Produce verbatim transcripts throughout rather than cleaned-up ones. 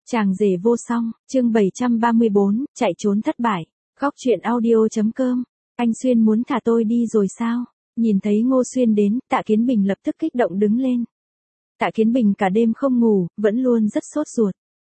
Chàng rể vô song, chương bảy trăm ba mươi bốn, chạy trốn thất bại. Góc truyện audio.com. Anh Xuyên muốn thả tôi đi rồi sao? Nhìn thấy Ngô Xuyên đến, Tạ Kiến Bình lập tức kích động đứng lên. Tạ Kiến Bình cả đêm không ngủ, vẫn luôn rất sốt ruột.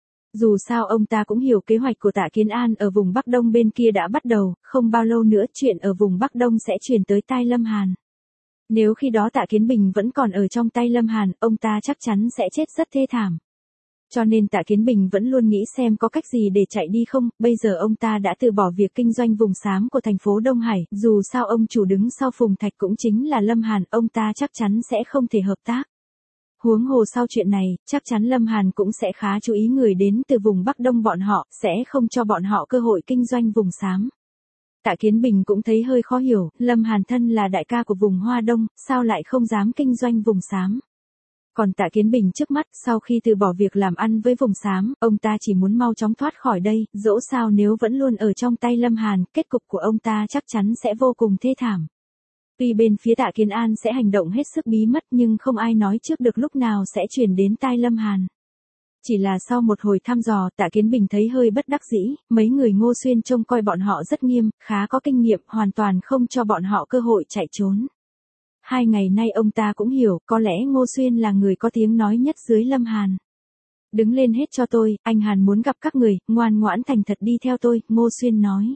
Dù sao ông ta cũng hiểu kế hoạch của Tạ Kiến An ở vùng Bắc Đông bên kia đã bắt đầu, không bao lâu nữa chuyện ở vùng Bắc Đông sẽ truyền tới tai Lâm Hàn. Nếu khi đó Tạ Kiến Bình vẫn còn ở trong tay Lâm Hàn, ông ta chắc chắn sẽ chết rất thê thảm. Cho nên Tạ Kiến Bình vẫn luôn nghĩ xem có cách gì để chạy đi không, bây giờ ông ta đã từ bỏ việc kinh doanh vùng xám của thành phố Đông Hải, dù sao ông chủ đứng sau Phùng Thạch cũng chính là Lâm Hàn, ông ta chắc chắn sẽ không thể hợp tác. Huống hồ sau chuyện này, chắc chắn Lâm Hàn cũng sẽ khá chú ý người đến từ vùng Bắc Đông bọn họ, sẽ không cho bọn họ cơ hội kinh doanh vùng xám. Tạ Kiến Bình cũng thấy hơi khó hiểu, Lâm Hàn thân là đại ca của vùng Hoa Đông, sao lại không dám kinh doanh vùng xám. Còn Tạ Kiến Bình trước mắt, sau khi từ bỏ việc làm ăn với vùng xám, ông ta chỉ muốn mau chóng thoát khỏi đây, dẫu sao nếu vẫn luôn ở trong tay Lâm Hàn, kết cục của ông ta chắc chắn sẽ vô cùng thê thảm. Tuy bên phía Tạ Kiến An sẽ hành động hết sức bí mật nhưng không ai nói trước được lúc nào sẽ chuyển đến tai Lâm Hàn. Chỉ là sau một hồi thăm dò, Tạ Kiến Bình thấy hơi bất đắc dĩ, mấy người Ngô Xuyên trông coi bọn họ rất nghiêm, khá có kinh nghiệm, hoàn toàn không cho bọn họ cơ hội chạy trốn. Hai ngày nay ông ta cũng hiểu, có lẽ Ngô Xuyên là người có tiếng nói nhất dưới Lâm Hàn. Đứng lên hết cho tôi, anh Hàn muốn gặp các người, ngoan ngoãn thành thật đi theo tôi, Ngô Xuyên nói.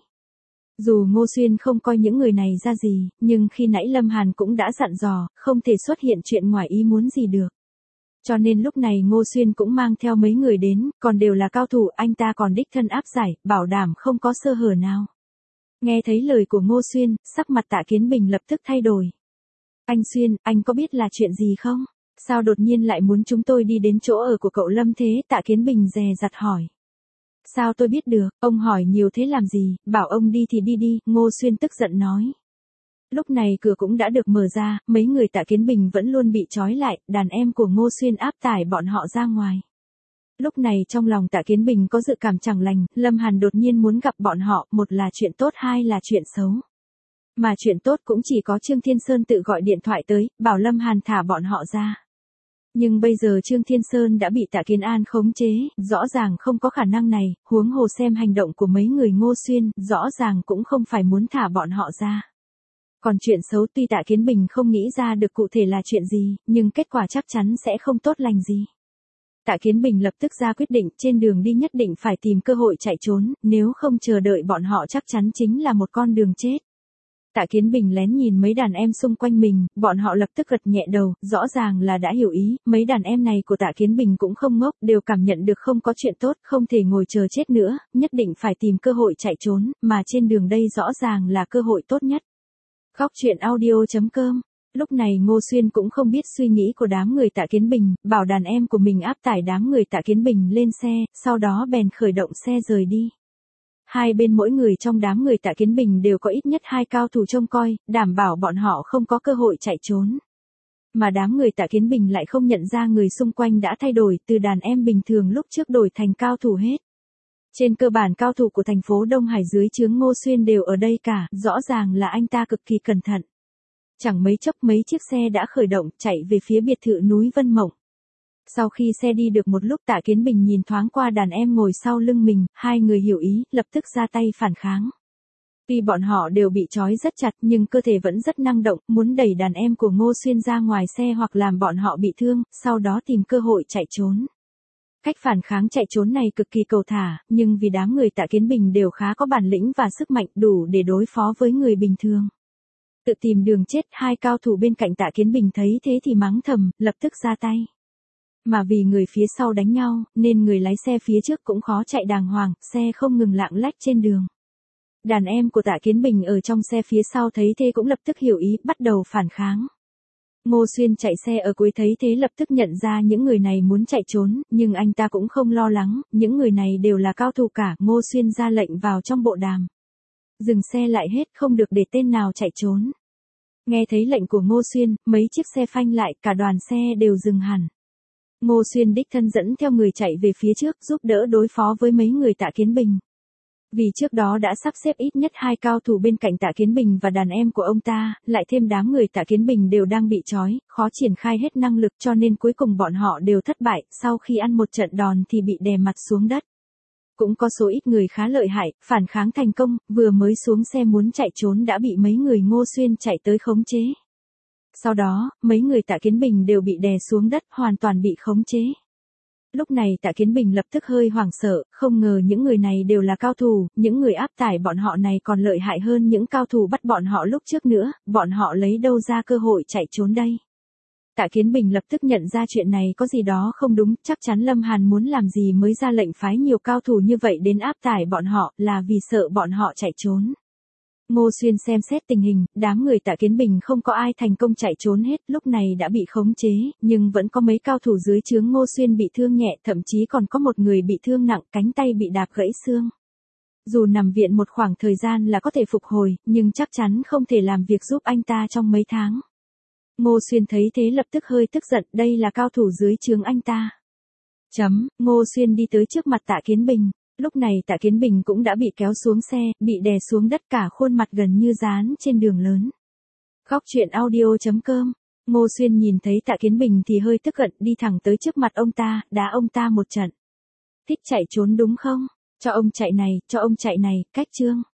Dù Ngô Xuyên không coi những người này ra gì, nhưng khi nãy Lâm Hàn cũng đã dặn dò, không thể xuất hiện chuyện ngoài ý muốn gì được. Cho nên lúc này Ngô Xuyên cũng mang theo mấy người đến, còn đều là cao thủ, anh ta còn đích thân áp giải, bảo đảm không có sơ hở nào. Nghe thấy lời của Ngô Xuyên, sắc mặt Tạ Kiến Bình lập tức thay đổi. Anh Xuyên, anh có biết là chuyện gì không? Sao đột nhiên lại muốn chúng tôi đi đến chỗ ở của cậu Lâm thế? Tạ Kiến Bình dè dặt hỏi. Sao tôi biết được, ông hỏi nhiều thế làm gì, bảo ông đi thì đi đi, Ngô Xuyên tức giận nói. Lúc này cửa cũng đã được mở ra, mấy người Tạ Kiến Bình vẫn luôn bị trói lại, đàn em của Ngô Xuyên áp tải bọn họ ra ngoài. Lúc này trong lòng Tạ Kiến Bình có dự cảm chẳng lành, Lâm Hàn đột nhiên muốn gặp bọn họ, một là chuyện tốt hai là chuyện xấu. Mà chuyện tốt cũng chỉ có Trương Thiên Sơn tự gọi điện thoại tới, bảo Lâm Hàn thả bọn họ ra. Nhưng bây giờ Trương Thiên Sơn đã bị Tạ Kiến An khống chế, rõ ràng không có khả năng này, huống hồ xem hành động của mấy người Ngô Xuyên, rõ ràng cũng không phải muốn thả bọn họ ra. Còn chuyện xấu tuy Tạ Kiến Bình không nghĩ ra được cụ thể là chuyện gì, nhưng kết quả chắc chắn sẽ không tốt lành gì. Tạ Kiến Bình lập tức ra quyết định, trên đường đi nhất định phải tìm cơ hội chạy trốn, nếu không chờ đợi bọn họ chắc chắn chính là một con đường chết. Tạ Kiến Bình lén nhìn mấy đàn em xung quanh mình, bọn họ lập tức gật nhẹ đầu, rõ ràng là đã hiểu ý, mấy đàn em này của Tạ Kiến Bình cũng không ngốc, đều cảm nhận được không có chuyện tốt, không thể ngồi chờ chết nữa, nhất định phải tìm cơ hội chạy trốn, mà trên đường đây rõ ràng là cơ hội tốt nhất. Góc truyện audio.com. Lúc này Ngô Xuyên cũng không biết suy nghĩ của đám người Tạ Kiến Bình, bảo đàn em của mình áp tải đám người Tạ Kiến Bình lên xe, sau đó bèn khởi động xe rời đi. Hai bên mỗi người trong đám người Tạ Kiến Bình đều có ít nhất hai cao thủ trông coi, đảm bảo bọn họ không có cơ hội chạy trốn. Mà đám người Tạ Kiến Bình lại không nhận ra người xung quanh đã thay đổi, từ đàn em bình thường lúc trước đổi thành cao thủ hết. Trên cơ bản cao thủ của thành phố Đông Hải dưới trướng Ngô Xuyên đều ở đây cả, rõ ràng là anh ta cực kỳ cẩn thận. Chẳng mấy chốc mấy chiếc xe đã khởi động, chạy về phía biệt thự núi Vân Mộng. Sau khi xe đi được một lúc Tạ Kiến Bình nhìn thoáng qua đàn em ngồi sau lưng mình, hai người hiểu ý, lập tức ra tay phản kháng. Tuy bọn họ đều bị trói rất chặt nhưng cơ thể vẫn rất năng động, muốn đẩy đàn em của Ngô Xuyên ra ngoài xe hoặc làm bọn họ bị thương, sau đó tìm cơ hội chạy trốn. Cách phản kháng chạy trốn này cực kỳ cầu thả, nhưng vì đám người Tạ Kiến Bình đều khá có bản lĩnh và sức mạnh đủ để đối phó với người bình thường. Tự tìm đường chết, hai cao thủ bên cạnh Tạ Kiến Bình thấy thế thì mắng thầm, lập tức ra tay. Mà vì người phía sau đánh nhau, nên người lái xe phía trước cũng khó chạy đàng hoàng, xe không ngừng lạng lách trên đường. Đàn em của Tạ Kiến Bình ở trong xe phía sau thấy thế cũng lập tức hiểu ý, bắt đầu phản kháng. Ngô Xuyên chạy xe ở cuối thấy thế lập tức nhận ra những người này muốn chạy trốn, nhưng anh ta cũng không lo lắng, những người này đều là cao thủ cả, Ngô Xuyên ra lệnh vào trong bộ đàm. Dừng xe lại hết, không được để tên nào chạy trốn. Nghe thấy lệnh của Ngô Xuyên, mấy chiếc xe phanh lại, cả đoàn xe đều dừng hẳn. Ngô Xuyên đích thân dẫn theo người chạy về phía trước, giúp đỡ đối phó với mấy người Tạ Kiến Bình. Vì trước đó đã sắp xếp ít nhất hai cao thủ bên cạnh Tạ Kiến Bình và đàn em của ông ta, lại thêm đám người Tạ Kiến Bình đều đang bị trói, khó triển khai hết năng lực cho nên cuối cùng bọn họ đều thất bại, sau khi ăn một trận đòn thì bị đè mặt xuống đất. Cũng có số ít người khá lợi hại, phản kháng thành công, vừa mới xuống xe muốn chạy trốn đã bị mấy người Ngô Xuyên chạy tới khống chế. Sau đó, mấy người Tạ Kiến Bình đều bị đè xuống đất, hoàn toàn bị khống chế. Lúc này Tạ Kiến Bình lập tức hơi hoảng sợ, không ngờ những người này đều là cao thủ, những người áp tải bọn họ này còn lợi hại hơn những cao thủ bắt bọn họ lúc trước nữa, bọn họ lấy đâu ra cơ hội chạy trốn đây. Tạ Kiến Bình lập tức nhận ra chuyện này có gì đó không đúng, chắc chắn Lâm Hàn muốn làm gì mới ra lệnh phái nhiều cao thủ như vậy đến áp tải bọn họ, là vì sợ bọn họ chạy trốn. Ngô Xuyên xem xét tình hình, đám người Tạ Kiến Bình không có ai thành công chạy trốn hết, lúc này đã bị khống chế, nhưng vẫn có mấy cao thủ dưới trướng Ngô Xuyên bị thương nhẹ, thậm chí còn có một người bị thương nặng, cánh tay bị đạp gãy xương. Dù nằm viện một khoảng thời gian là có thể phục hồi, nhưng chắc chắn không thể làm việc giúp anh ta trong mấy tháng. Ngô Xuyên thấy thế lập tức hơi tức giận, đây là cao thủ dưới trướng anh ta. Chấm, Ngô Xuyên đi tới trước mặt Tạ Kiến Bình. Lúc này Tạ Kiến Bình cũng đã bị kéo xuống xe, bị đè xuống đất, cả khuôn mặt gần như dán trên đường lớn. Góc truyện audio chấm com. Ngô Xuyên nhìn thấy Tạ Kiến Bình thì hơi tức giận, đi thẳng tới trước mặt ông ta, đá ông ta một trận. Thích chạy trốn đúng không? Cho ông chạy này, cho ông chạy này, cách chương.